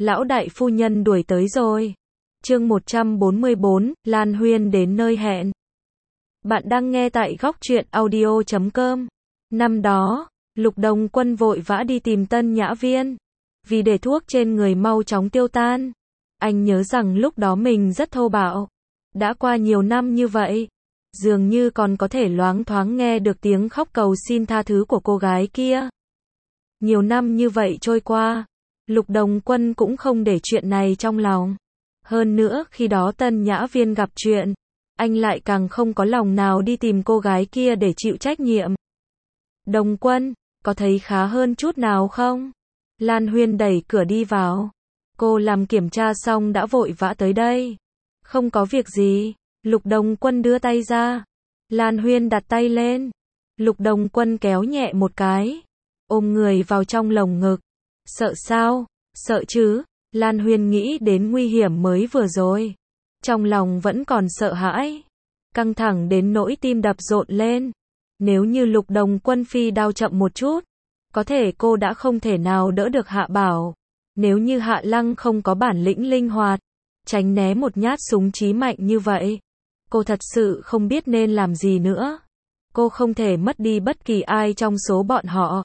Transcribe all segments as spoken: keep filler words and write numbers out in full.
lão đại phu nhân đuổi tới rồi. Chương một trăm bốn mươi bốn, Lan Huyên đến nơi hẹn. Bạn đang nghe tại góc truyện audio chấm com. Năm đó, Lục Đồng Quân vội vã đi tìm Tân Nhã Viên, vì để thuốc trên người mau chóng tiêu tan. Anh nhớ rằng lúc đó mình rất thô bạo. Đã qua nhiều năm như vậy, dường như còn có thể loáng thoáng nghe được tiếng khóc cầu xin tha thứ của cô gái kia. Nhiều năm như vậy trôi qua, Lục Đồng Quân cũng không để chuyện này trong lòng. Hơn nữa khi đó Tân Nhã Viên gặp chuyện, anh lại càng không có lòng nào đi tìm cô gái kia để chịu trách nhiệm. Đồng Quân, có thấy khá hơn chút nào không? Lan Huyên đẩy cửa đi vào. Cô làm kiểm tra xong đã vội vã tới đây. Không có việc gì. Lục Đồng Quân đưa tay ra. Lan Huyên đặt tay lên. Lục Đồng Quân kéo nhẹ một cái, ôm người vào trong lồng ngực. Sợ sao? Sợ chứ? Lan Huyên nghĩ đến nguy hiểm mới vừa rồi, trong lòng vẫn còn sợ hãi, căng thẳng đến nỗi tim đập rộn lên. Nếu như Lục Đồng Quân phi đao chậm một chút, có thể cô đã không thể nào đỡ được Hạ Bảo. Nếu như Hạ Lăng không có bản lĩnh linh hoạt, tránh né một nhát súng chí mạnh như vậy, cô thật sự không biết nên làm gì nữa. Cô không thể mất đi bất kỳ ai trong số bọn họ.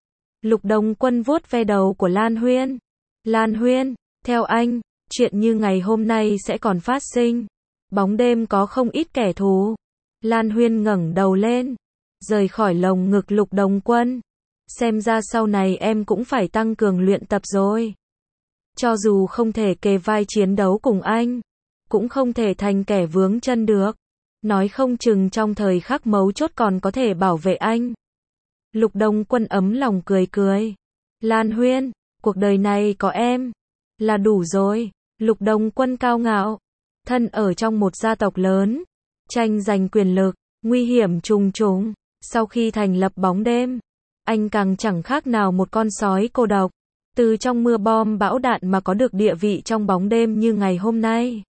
Lục Đồng Quân vuốt ve đầu của Lan Huyên. Lan Huyên, theo anh, chuyện như ngày hôm nay sẽ còn phát sinh. Bóng đêm có không ít kẻ thù. Lan Huyên ngẩng đầu lên, rời khỏi lồng ngực Lục Đồng Quân. Xem ra sau này em cũng phải tăng cường luyện tập rồi. Cho dù không thể kề vai chiến đấu cùng anh, cũng không thể thành kẻ vướng chân được. Nói không chừng trong thời khắc mấu chốt còn có thể bảo vệ anh. Lục Đồng Quân ấm lòng cười cười. Lan Huyên, cuộc đời này có em là đủ rồi. Lục Đồng Quân cao ngạo, thân ở trong một gia tộc lớn, tranh giành quyền lực, nguy hiểm trùng trùng. Sau khi thành lập bóng đêm, anh càng chẳng khác nào một con sói cô độc. Từ trong mưa bom bão đạn mà có được địa vị trong bóng đêm như ngày hôm nay.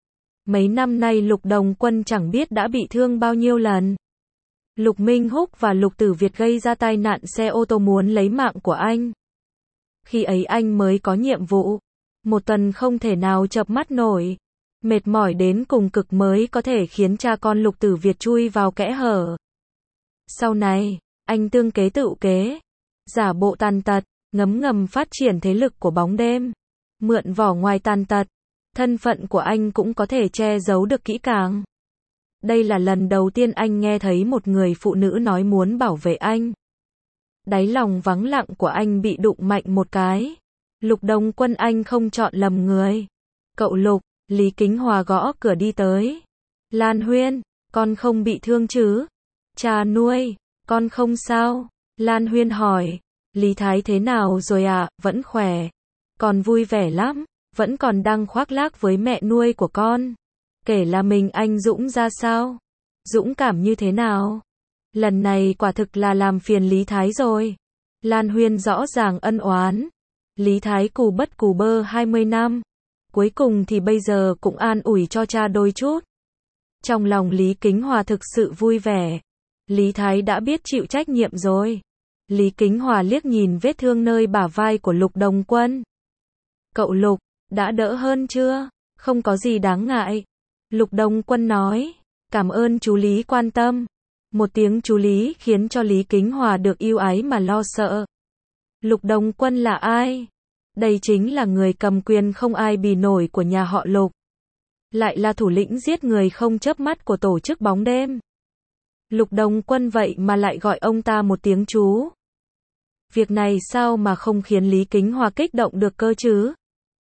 Mấy năm nay Lục Đồng Quân chẳng biết đã bị thương bao nhiêu lần. Lục Minh Húc và Lục Tử Việt gây ra tai nạn xe ô tô muốn lấy mạng của anh. Khi ấy anh mới có nhiệm vụ, một tuần không thể nào chợp mắt nổi. Mệt mỏi đến cùng cực mới có thể khiến cha con Lục Tử Việt chui vào kẽ hở. Sau này, anh tương kế tự kế, giả bộ tàn tật, ngấm ngầm phát triển thế lực của bóng đêm. Mượn vỏ ngoài tàn tật, thân phận của anh cũng có thể che giấu được kỹ càng. Đây là lần đầu tiên anh nghe thấy một người phụ nữ nói muốn bảo vệ anh. Đáy lòng vắng lặng của anh bị đụng mạnh một cái. Lục Đồng Quân, anh không chọn lầm người. Cậu Lục, Lý Kính Hòa gõ cửa đi tới. Lan Huyên, con không bị thương chứ? Cha nuôi, con không sao? Lan Huyên hỏi. Lý Thái thế nào rồi ạ? À? Vẫn khỏe. Con vui vẻ lắm. Vẫn còn đang khoác lác với mẹ nuôi của con. Kể là mình anh Dũng ra sao? Dũng cảm như thế nào? Lần này quả thực là làm phiền Lý Thái rồi. Lan Huyên rõ ràng ân oán. Lý Thái cù bất cù bơ hai mươi năm. Cuối cùng thì bây giờ cũng an ủi cho cha đôi chút. Trong lòng Lý Kính Hòa thực sự vui vẻ. Lý Thái đã biết chịu trách nhiệm rồi. Lý Kính Hòa liếc nhìn vết thương nơi bả vai của Lục Đồng Quân. Cậu Lục, đã đỡ hơn chưa? Không có gì đáng ngại. Lục Đồng Quân nói. Cảm ơn chú Lý quan tâm. Một tiếng chú Lý khiến cho Lý Kính Hòa được yêu ái mà lo sợ. Lục Đồng Quân là ai? Đây chính là người cầm quyền không ai bì nổi của nhà họ Lục. Lại là thủ lĩnh giết người không chớp mắt của tổ chức bóng đêm. Lục Đồng Quân vậy mà lại gọi ông ta một tiếng chú. Việc này sao mà không khiến Lý Kính Hòa kích động được cơ chứ?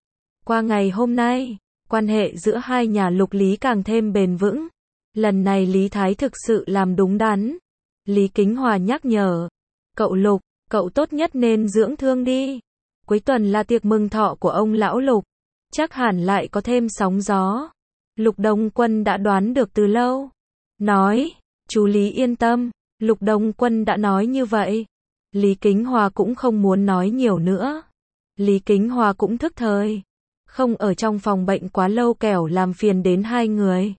Qua ngày hôm nay, quan hệ giữa hai nhà Lục Lý càng thêm bền vững. Lần này Lý Thái thực sự làm đúng đắn. Lý Kính Hòa nhắc nhở. Cậu Lục, cậu tốt nhất nên dưỡng thương đi. Cuối tuần là tiệc mừng thọ của ông lão Lục. Chắc hẳn lại có thêm sóng gió. Lục Đồng Quân đã đoán được từ lâu. Nói, chú Lý yên tâm. Lục Đồng Quân đã nói như vậy. Lý Kính Hòa cũng không muốn nói nhiều nữa. Lý Kính Hòa cũng thức thời. Không ở trong phòng bệnh quá lâu kẻo làm phiền đến hai người.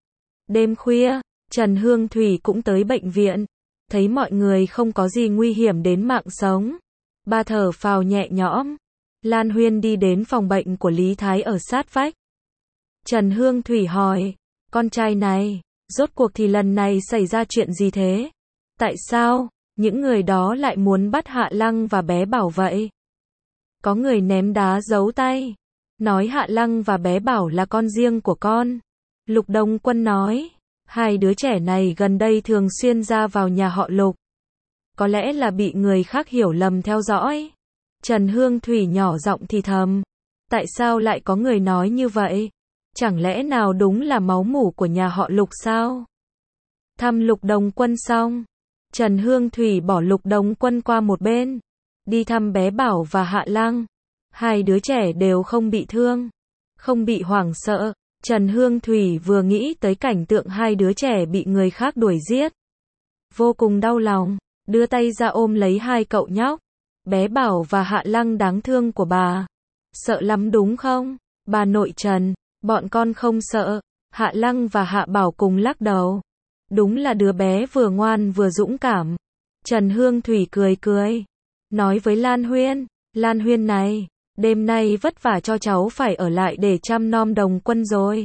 Đêm khuya, Trần Hương Thủy cũng tới bệnh viện. Thấy mọi người không có gì nguy hiểm đến mạng sống. Ba thở phào nhẹ nhõm. Lan Huyên đi đến phòng bệnh của Lý Thái ở sát vách. Trần Hương Thủy hỏi, con trai này, rốt cuộc thì lần này xảy ra chuyện gì thế? Tại sao, những người đó lại muốn bắt Hạ Lăng và bé Bảo vậy? Có người ném đá giấu tay, nói Hạ Lăng và bé Bảo là con riêng của con. Lục Đông Quân nói, hai đứa trẻ này gần đây thường xuyên ra vào nhà họ Lục. Có lẽ là bị người khác hiểu lầm theo dõi. Trần Hương Thủy nhỏ giọng thì thầm, tại sao lại có người nói như vậy? Chẳng lẽ nào đúng là máu mủ của nhà họ Lục sao? Thăm Lục Đồng Quân xong, Trần Hương Thủy bỏ Lục Đồng Quân qua một bên, đi thăm bé Bảo và Hạ Lăng. Hai đứa trẻ đều không bị thương, không bị hoảng sợ. Trần Hương Thủy vừa nghĩ tới cảnh tượng hai đứa trẻ bị người khác đuổi giết, vô cùng đau lòng, đưa tay ra ôm lấy hai cậu nhóc. Bé Bảo và Hạ Lăng đáng thương của bà. Sợ lắm đúng không? Bà nội Trần, bọn con không sợ. Hạ Lăng và Hạ Bảo cùng lắc đầu. Đúng là đứa bé vừa ngoan vừa dũng cảm. Trần Hương Thủy cười cười, nói với Lan Huyên, Lan Huyên này, đêm nay vất vả cho cháu phải ở lại để chăm nom Đồng Quân rồi.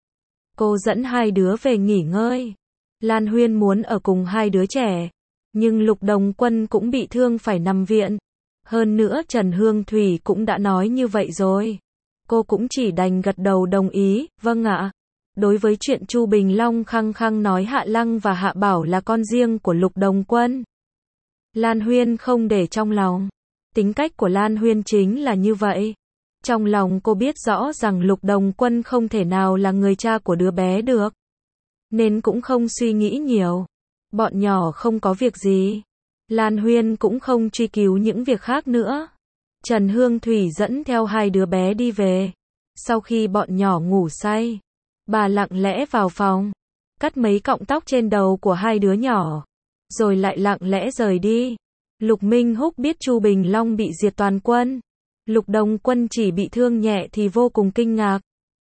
Cô dẫn hai đứa về nghỉ ngơi. Lan Huyên muốn ở cùng hai đứa trẻ, nhưng Lục Đồng Quân cũng bị thương phải nằm viện. Hơn nữa Trần Hương Thủy cũng đã nói như vậy rồi. Cô cũng chỉ đành gật đầu đồng ý, vâng ạ. Đối với chuyện Chu Bình Long khăng khăng nói Hạ Lăng và Hạ Bảo là con riêng của Lục Đồng Quân, Lan Huyên không để trong lòng. Tính cách của Lan Huyên chính là như vậy. Trong lòng cô biết rõ rằng Lục Đồng Quân không thể nào là người cha của đứa bé được, nên cũng không suy nghĩ nhiều. Bọn nhỏ không có việc gì, Lan Huyên cũng không truy cứu những việc khác nữa. Trần Hương Thủy dẫn theo hai đứa bé đi về. Sau khi bọn nhỏ ngủ say, bà lặng lẽ vào phòng, cắt mấy cọng tóc trên đầu của hai đứa nhỏ, rồi lại lặng lẽ rời đi. Lục Minh Húc biết Chu Bình Long bị diệt toàn quân, Lục Đồng Quân chỉ bị thương nhẹ thì vô cùng kinh ngạc.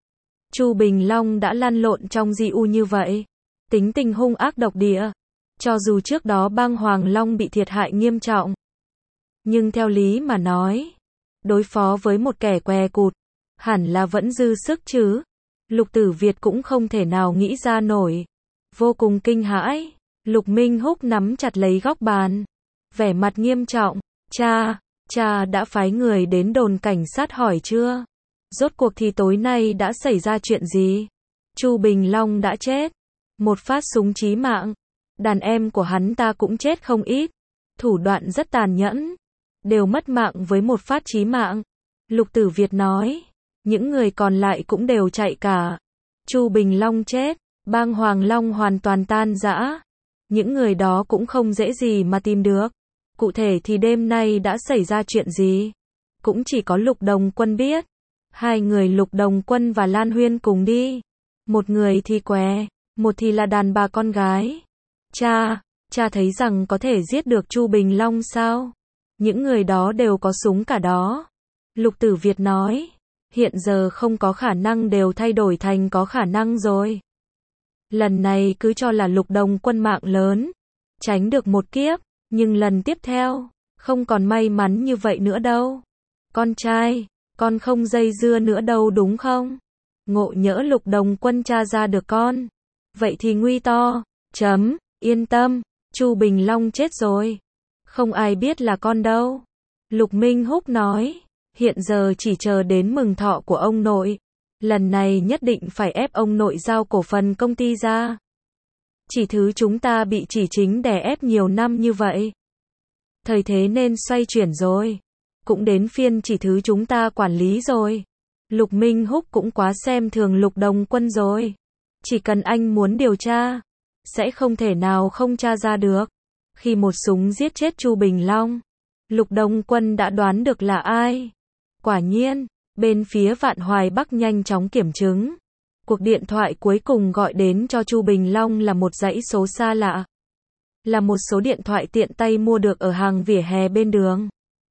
Chu Bình Long đã lăn lộn trong di u như vậy, tính tình hung ác độc địa. Cho dù trước đó bang Hoàng Long bị thiệt hại nghiêm trọng, nhưng theo lý mà nói, đối phó với một kẻ què cụt, hẳn là vẫn dư sức chứ. Lục Tử Việt cũng không thể nào nghĩ ra nổi. Vô cùng kinh hãi, Lục Minh Húc nắm chặt lấy góc bàn, vẻ mặt nghiêm trọng. Cha, cha đã phái người đến đồn cảnh sát hỏi chưa? Rốt cuộc thì tối nay đã xảy ra chuyện gì? Chu Bình Long đã chết. Một phát súng chí mạng. Đàn em của hắn ta cũng chết không ít. Thủ đoạn rất tàn nhẫn. Đều mất mạng với một phát chí mạng. Lục Tử Việt nói. Những người còn lại cũng đều chạy cả. Chu Bình Long chết. Bang Hoàng Long hoàn toàn tan rã. Những người đó cũng không dễ gì mà tìm được. Cụ thể thì đêm nay đã xảy ra chuyện gì, cũng chỉ có Lục Đồng Quân biết. Hai người Lục Đồng Quân và Lan Huyên cùng đi. Một người thì què, một thì là đàn bà con gái. Cha, cha thấy rằng có thể giết được Chu Bình Long sao? Những người đó đều có súng cả đó. Lục Tử Việt nói, hiện giờ không có khả năng đều thay đổi thành có khả năng rồi. Lần này cứ cho là Lục Đồng Quân mạng lớn, tránh được một kiếp, nhưng lần tiếp theo, không còn may mắn như vậy nữa đâu. Con trai, con không dây dưa nữa đâu đúng không? Ngộ nhỡ Lục Đồng Quân tra ra được con, vậy thì nguy to. Chấm, yên tâm, Chu Bình Long chết rồi, không ai biết là con đâu. Lục Minh Húc nói, hiện giờ chỉ chờ đến mừng thọ của ông nội. Lần này nhất định phải ép ông nội giao cổ phần công ty ra. Chỉ thứ chúng ta bị chỉ chính đè ép nhiều năm như vậy. Thời thế nên xoay chuyển rồi. Cũng đến phiên chỉ thứ chúng ta quản lý rồi. Lục Minh Húc cũng quá xem thường Lục Đồng Quân rồi. Chỉ cần anh muốn điều tra, sẽ không thể nào không tra ra được. Khi một súng giết chết Chu Bình Long, Lục Đồng Quân đã đoán được là ai. Quả nhiên, bên phía Vạn Hoài Bắc nhanh chóng kiểm chứng. Cuộc điện thoại cuối cùng gọi đến cho Chu Bình Long là một dãy số xa lạ. Là một số điện thoại tiện tay mua được ở hàng vỉa hè bên đường.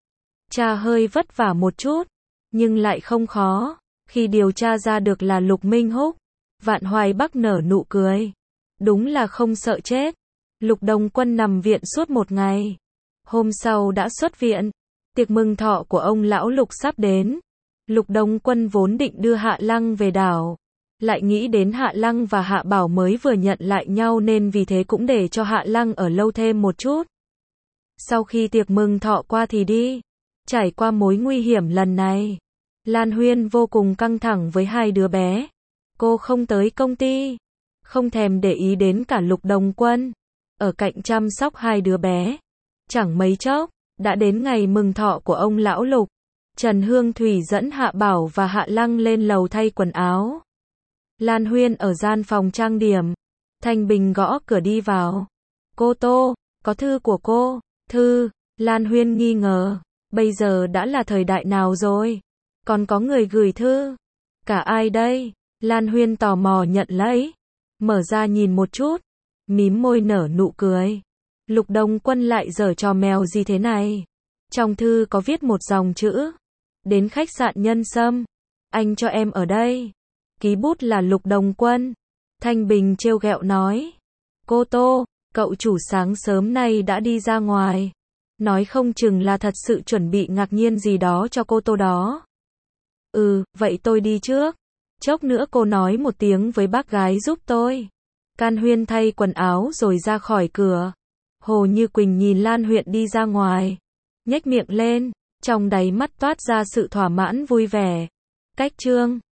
Cha hơi vất vả một chút, nhưng lại không khó. Khi điều tra ra được là Lục Minh Húc, Vạn Hoài Bắc nở nụ cười. Đúng là không sợ chết. Lục Đồng Quân nằm viện suốt một ngày. Hôm sau đã xuất viện. Tiệc mừng thọ của ông lão Lục sắp đến. Lục Đông Quân vốn định đưa Hạ Lăng về đảo. Lại nghĩ đến Hạ Lăng và Hạ Bảo mới vừa nhận lại nhau nên vì thế cũng để cho Hạ Lăng ở lâu thêm một chút. Sau khi tiệc mừng thọ qua thì đi. Trải qua mối nguy hiểm lần này, Lan Huyên vô cùng căng thẳng với hai đứa bé. Cô không tới công ty, không thèm để ý đến cả Lục Đồng Quân, ở cạnh chăm sóc hai đứa bé. Chẳng mấy chốc, đã đến ngày mừng thọ của ông lão Lục. Trần Hương Thủy dẫn Hạ Bảo và Hạ Lăng lên lầu thay quần áo. Lan Huyên ở gian phòng trang điểm. Thanh Bình gõ cửa đi vào. Cô Tô, có thư của cô. Thư, Lan Huyên nghi ngờ. Bây giờ đã là thời đại nào rồi? Còn có người gửi thư? Cả ai đây? Lan Huyên tò mò nhận lấy. Mở ra nhìn một chút. Mím môi nở nụ cười. Lục Đồng Quân lại giở trò mèo gì thế này? Trong thư có viết một dòng chữ. Đến khách sạn Nhân Sâm. Anh cho em ở đây. Ký bút là Lục Đồng Quân. Thanh Bình trêu ghẹo nói. Cô Tô, cậu chủ sáng sớm nay đã đi ra ngoài. Nói không chừng là thật sự chuẩn bị ngạc nhiên gì đó cho cô Tô đó. Ừ, vậy tôi đi trước. Chốc nữa cô nói một tiếng với bác gái giúp tôi. Can Huyên thay quần áo rồi ra khỏi cửa. Hồ Như Quỳnh nhìn Lan Huyên đi ra ngoài. Nhếch miệng lên, trong đáy mắt toát ra sự thỏa mãn vui vẻ. Cách chương